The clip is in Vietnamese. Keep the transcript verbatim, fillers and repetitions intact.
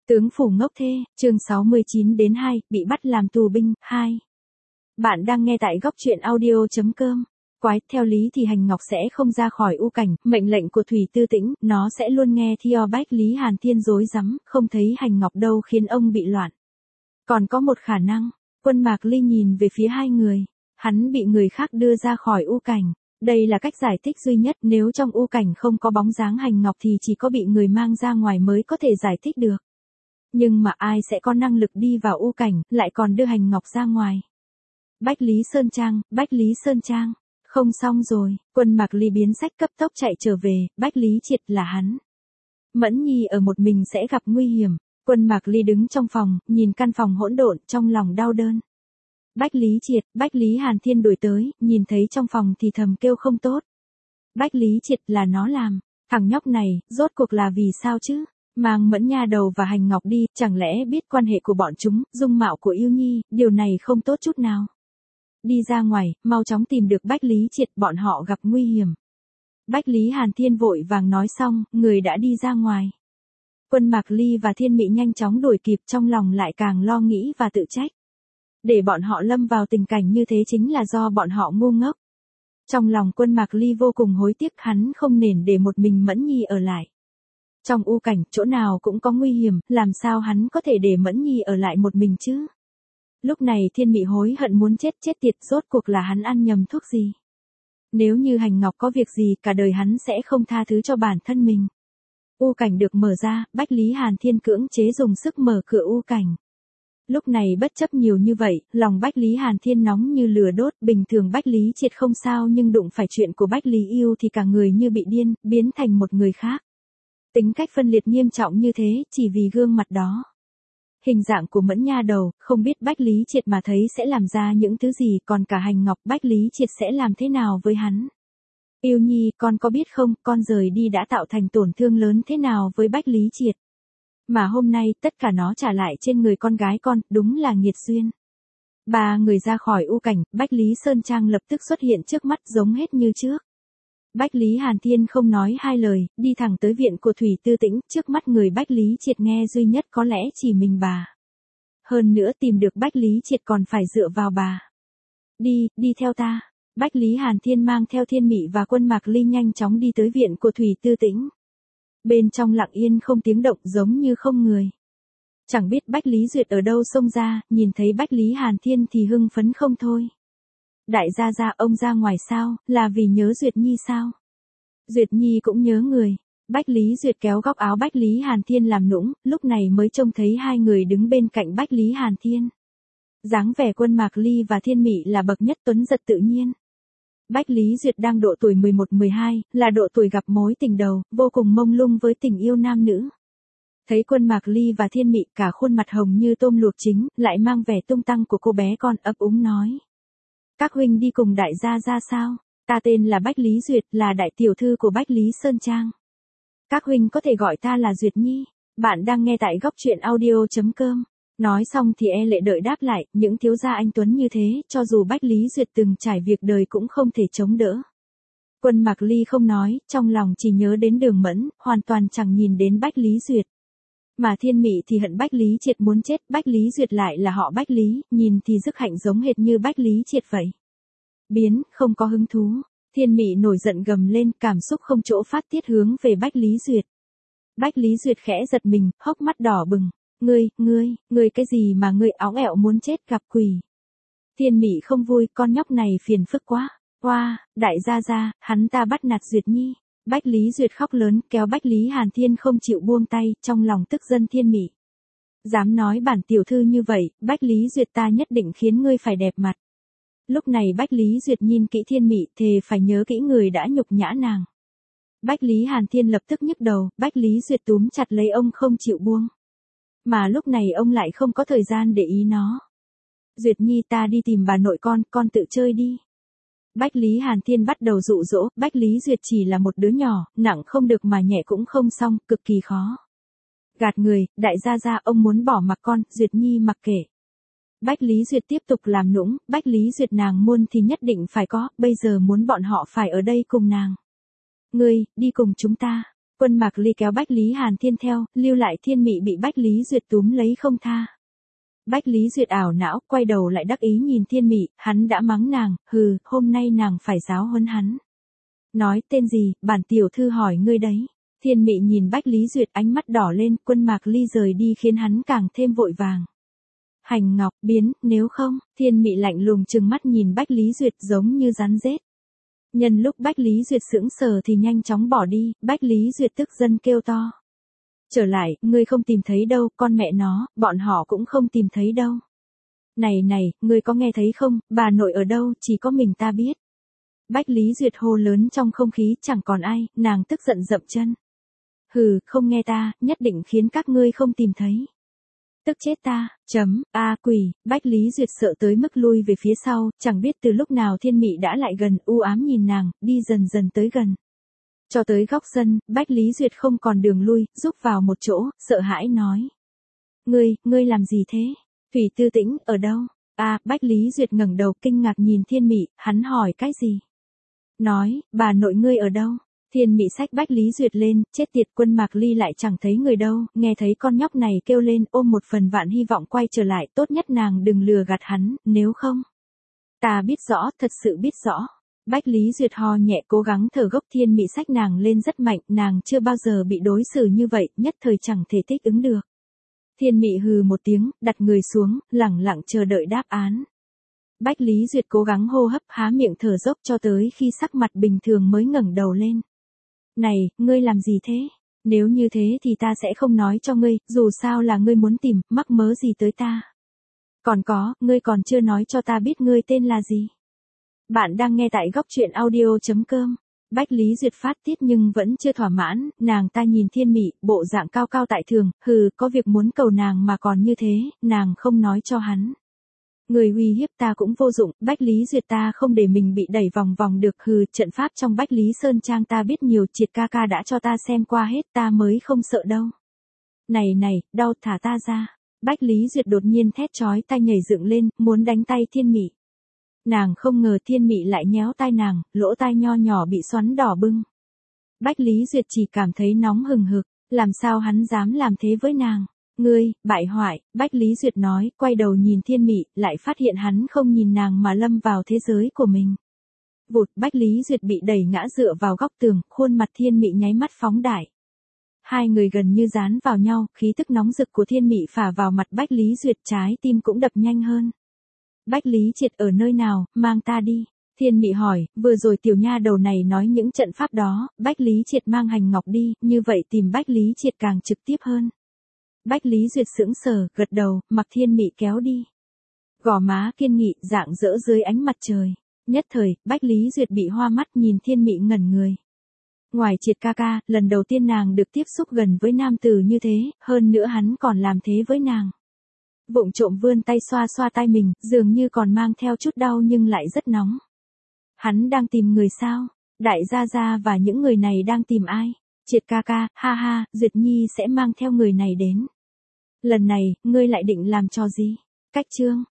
Tướng phủ ngốc thê, chương sáu mươi chín đến hai, bị bắt làm tù binh, hai. Bạn đang nghe tại góc truyện audio chấm com. Quái, theo lý thì Hành Ngọc sẽ không ra khỏi u cảnh, mệnh lệnh của Thủy Tư Tĩnh, nó sẽ luôn nghe theo Bách Lý Hàn Thiên rối rắm, không thấy Hành Ngọc đâu khiến ông bị loạn. Còn có một khả năng, Quân Mạc Ly nhìn về phía hai người, hắn bị người khác đưa ra khỏi u cảnh. Đây là cách giải thích duy nhất, nếu trong u cảnh không có bóng dáng Hành Ngọc thì chỉ có bị người mang ra ngoài mới có thể giải thích được. Nhưng mà ai sẽ có năng lực đi vào u cảnh, lại còn đưa Hành Ngọc ra ngoài. Bách Lý Sơn Trang, Bách Lý Sơn Trang. Không xong rồi, Quân Mạc Ly biến sách cấp tốc chạy trở về, Bách Lý Triệt là hắn. Mẫn Nhi ở một mình sẽ gặp nguy hiểm. Quân Mạc Ly đứng trong phòng, nhìn căn phòng hỗn độn, trong lòng đau đớn. Bách Lý Triệt, Bách Lý Hàn Thiên đuổi tới, nhìn thấy trong phòng thì thầm kêu không tốt. Bách Lý Triệt là nó làm, thằng nhóc này, rốt cuộc là vì sao chứ? Mang Mẫn Nha Đầu và Hành Ngọc đi, chẳng lẽ biết quan hệ của bọn chúng, dung mạo của Yêu Nhi, điều này không tốt chút nào. Đi ra ngoài, mau chóng tìm được Bách Lý Triệt, bọn họ gặp nguy hiểm. Bách Lý Hàn Thiên vội vàng nói xong, người đã đi ra ngoài. Quân Mạc Ly và Thiên Mị nhanh chóng đuổi kịp, trong lòng lại càng lo nghĩ và tự trách. Để bọn họ lâm vào tình cảnh như thế chính là do bọn họ ngu ngốc. Trong lòng Quân Mạc Ly vô cùng hối tiếc, hắn không nên để một mình Mẫn Nhi ở lại. Trong u cảnh, chỗ nào cũng có nguy hiểm, làm sao hắn có thể để Mẫn Nhi ở lại một mình chứ? Lúc này Thiên Mị hối hận muốn chết chết tiệt, rốt cuộc là hắn ăn nhầm thuốc gì? Nếu như Hành Ngọc có việc gì, cả đời hắn sẽ không tha thứ cho bản thân mình. U cảnh được mở ra, Bách Lý Hàn Thiên cưỡng chế dùng sức mở cửa u cảnh. Lúc này bất chấp nhiều như vậy, lòng Bách Lý Hàn Thiên nóng như lửa đốt, bình thường Bách Lý Triệt không sao nhưng đụng phải chuyện của Bách Lý Yêu thì cả người như bị điên, biến thành một người khác. Tính cách phân liệt nghiêm trọng như thế, chỉ vì gương mặt đó. Hình dạng của Mẫn Nha Đầu, không biết Bách Lý Triệt mà thấy sẽ làm ra những thứ gì, còn cả Hành Ngọc, Bách Lý Triệt sẽ làm thế nào với hắn. Yêu Nhi, con có biết không, con rời đi đã tạo thành tổn thương lớn thế nào với Bách Lý Triệt. Mà hôm nay, tất cả nó trả lại trên người con gái con, đúng là nghiệt duyên. Ba người ra khỏi u cảnh, Bách Lý Sơn Trang lập tức xuất hiện trước mắt giống hết như trước. Bách Lý Hàn Thiên không nói hai lời, đi thẳng tới viện của Thủy Tư Tĩnh, trước mắt người Bách Lý Triệt nghe duy nhất có lẽ chỉ mình bà. Hơn nữa tìm được Bách Lý Triệt còn phải dựa vào bà. Đi, đi theo ta. Bách Lý Hàn Thiên mang theo Thiên Mị và Quân Mạc Ly nhanh chóng đi tới viện của Thủy Tư Tĩnh. Bên trong lặng yên không tiếng động giống như không người. Chẳng biết Bách Lý Duyệt ở đâu xông ra, nhìn thấy Bách Lý Hàn Thiên thì hưng phấn không thôi. Đại gia gia, ông ra ngoài sao, là vì nhớ Duyệt Nhi sao? Duyệt Nhi cũng nhớ người. Bách Lý Duyệt kéo góc áo Bách Lý Hàn Thiên làm nũng, lúc này mới trông thấy hai người đứng bên cạnh Bách Lý Hàn Thiên. Dáng vẻ Quân Mạc Ly và Thiên Mị là bậc nhất tuấn giật tự nhiên. Bách Lý Duyệt đang độ tuổi mười một mười hai, là độ tuổi gặp mối tình đầu, vô cùng mông lung với tình yêu nam nữ. Thấy Quân Mạc Ly và Thiên Mị cả khuôn mặt hồng như tôm luộc chính, lại mang vẻ tung tăng của cô bé con, ấp úng nói. Các huynh đi cùng đại gia ra sao? Ta tên là Bách Lý Duyệt, là đại tiểu thư của Bách Lý Sơn Trang. Các huynh có thể gọi ta là Duyệt Nhi. Bạn đang nghe tại góc truyện audio chấm com. Nói xong thì e lệ đợi đáp lại, những thiếu gia anh tuấn như thế, cho dù Bách Lý Duyệt từng trải việc đời cũng không thể chống đỡ. Quân Mạc Ly không nói, trong lòng chỉ nhớ đến Đường Mẫn, hoàn toàn chẳng nhìn đến Bách Lý Duyệt. Mà Thiên Mị thì hận Bách Lý Triệt muốn chết, Bách Lý Duyệt lại là họ Bách Lý, nhìn thì dứt hạnh giống hệt như Bách Lý Triệt vậy. Biến, không có hứng thú. Thiên Mị nổi giận gầm lên, cảm xúc không chỗ phát tiết hướng về Bách Lý Duyệt. Bách Lý Duyệt khẽ giật mình, hốc mắt đỏ bừng. Ngươi, ngươi, ngươi cái gì mà ngươi óng ẹo muốn chết gặp quỷ. Thiên Mị không vui, con nhóc này phiền phức quá. Oa, đại gia gia, hắn ta bắt nạt Duyệt Nhi. Bách Lý Duyệt khóc lớn, kéo Bách Lý Hàn Thiên không chịu buông tay, trong lòng tức giận Thiên Mị. Dám nói bản tiểu thư như vậy, Bách Lý Duyệt ta nhất định khiến ngươi phải đẹp mặt. Lúc này Bách Lý Duyệt nhìn kỹ Thiên Mị, thề phải nhớ kỹ người đã nhục nhã nàng. Bách Lý Hàn Thiên lập tức nhức đầu, Bách Lý Duyệt túm chặt lấy ông không chịu buông. Mà lúc này ông lại không có thời gian để ý nó. Duyệt Nhi, ta đi tìm bà nội con, con tự chơi đi. Bách Lý Hàn Thiên bắt đầu dụ dỗ, Bách Lý Duyệt chỉ là một đứa nhỏ, nặng không được mà nhẹ cũng không xong, cực kỳ khó. Gạt người, đại gia gia, ông muốn bỏ mặc con, Duyệt Nhi mặc kệ. Bách Lý Duyệt tiếp tục làm nũng, Bách Lý Duyệt nàng muốn thì nhất định phải có, bây giờ muốn bọn họ phải ở đây cùng nàng. Ngươi, đi cùng chúng ta. Quân Mạc Ly kéo Bách Lý Hàn Thiên theo, lưu lại Thiên Mị bị Bách Lý Duyệt túm lấy không tha. Bách Lý Duyệt ảo não, quay đầu lại đắc ý nhìn Thiên Mị, hắn đã mắng nàng, hừ, hôm nay nàng phải giáo huấn hắn. Nói tên gì, bản tiểu thư hỏi ngươi đấy. Thiên Mị nhìn Bách Lý Duyệt ánh mắt đỏ lên, Quân Mạc Ly rời đi khiến hắn càng thêm vội vàng. Hành Ngọc, biến, nếu không, Thiên Mị lạnh lùng trừng mắt nhìn Bách Lý Duyệt giống như rắn rết. Nhân lúc Bách Lý Duyệt sững sờ thì nhanh chóng bỏ đi, Bách Lý Duyệt tức giận kêu to. Trở lại, ngươi không tìm thấy đâu, con mẹ nó, bọn họ cũng không tìm thấy đâu. Này này, ngươi có nghe thấy không, bà nội ở đâu, chỉ có mình ta biết. Bách Lý Duyệt hô lớn trong không khí, chẳng còn ai, nàng tức giận dậm chân. Hừ, không nghe ta, nhất định khiến các ngươi không tìm thấy. Tức chết ta, chấm, a quỷ, Bách Lý Duyệt sợ tới mức lui về phía sau, chẳng biết từ lúc nào Thiên Mị đã lại gần, u ám nhìn nàng, đi dần dần tới gần. Cho tới góc sân, Bách Lý Duyệt không còn đường lui, rúc vào một chỗ, sợ hãi nói. Ngươi, ngươi làm gì thế? Thủy Tư Tĩnh, ở đâu? À, Bách Lý Duyệt ngẩng đầu kinh ngạc nhìn Thiên Mị, hắn hỏi cái gì? Nói, bà nội ngươi ở đâu? Thiên Mị xách Bách Lý Duyệt lên, chết tiệt, Quân Mạc Ly lại chẳng thấy người đâu, nghe thấy con nhóc này kêu lên, ôm một phần vạn hy vọng quay trở lại, tốt nhất nàng đừng lừa gạt hắn, nếu không. Ta biết rõ, thật sự biết rõ. Bách Lý Duyệt ho nhẹ cố gắng thở gốc. Thiên Mị xách nàng lên rất mạnh, nàng chưa bao giờ bị đối xử như vậy, nhất thời chẳng thể thích ứng được. Thiên Mị hừ một tiếng, đặt người xuống, lẳng lặng chờ đợi đáp án. Bách Lý Duyệt cố gắng hô hấp, há miệng thở dốc cho tới khi sắc mặt bình thường mới ngẩng đầu lên. Này, ngươi làm gì thế? Nếu như thế thì ta sẽ không nói cho ngươi, dù sao là ngươi muốn tìm, mắc mớ gì tới ta. Còn có, ngươi còn chưa nói cho ta biết ngươi tên là gì. Bạn đang nghe tại góc truyện audio chấm com. Bách Lý Duyệt phát tiết nhưng vẫn chưa thỏa mãn, nàng ta nhìn Thiên Mị, bộ dạng cao cao tại thường, hừ, có việc muốn cầu nàng mà còn như thế, nàng không nói cho hắn. Người uy hiếp ta cũng vô dụng, Bách Lý Duyệt ta không để mình bị đẩy vòng vòng được, hừ, trận pháp trong Bách Lý Sơn Trang ta biết nhiều, Triệt ca ca đã cho ta xem qua hết, ta mới không sợ đâu. Này này, đau, thả ta ra. Bách Lý Duyệt đột nhiên thét chói tai nhảy dựng lên, muốn đánh tay Thiên Mị. Nàng không ngờ Thiên Mị lại nhéo tai nàng, lỗ tai nho nhỏ bị xoắn đỏ bừng. Bách Lý Duyệt chỉ cảm thấy nóng hừng hực, làm sao hắn dám làm thế với nàng. Ngươi, bại hoại, Bách Lý Duyệt nói, quay đầu nhìn Thiên Mị, lại phát hiện hắn không nhìn nàng mà lâm vào thế giới của mình. Vụt, Bách Lý Duyệt bị đẩy ngã dựa vào góc tường, khuôn mặt Thiên Mị nháy mắt phóng đại. Hai người gần như dán vào nhau, khí tức nóng rực của Thiên Mị phả vào mặt Bách Lý Duyệt, trái tim cũng đập nhanh hơn. Bách Lý Triệt ở nơi nào, mang ta đi. Thiên Mị hỏi, vừa rồi tiểu nha đầu này nói những trận pháp đó, Bách Lý Triệt mang Hành Ngọc đi, như vậy tìm Bách Lý Triệt càng trực tiếp hơn. Bách Lý Duyệt sững sờ, gật đầu, mặc Thiên Mị kéo đi. Gò má kiên nghị, dạng dỡ dưới ánh mặt trời. Nhất thời, Bách Lý Duyệt bị hoa mắt nhìn Thiên Mị ngẩn người. Ngoài Triệt ca ca, lần đầu tiên nàng được tiếp xúc gần với nam tử như thế, hơn nữa hắn còn làm thế với nàng. Vụng trộm vươn tay xoa xoa tai mình, dường như còn mang theo chút đau nhưng lại rất nóng. Hắn đang tìm người sao? Đại gia gia và những người này đang tìm ai? Triệt ca ca, ha ha, Duyệt Nhi sẽ mang theo người này đến. Lần này, ngươi lại định làm trò gì? Cách chương.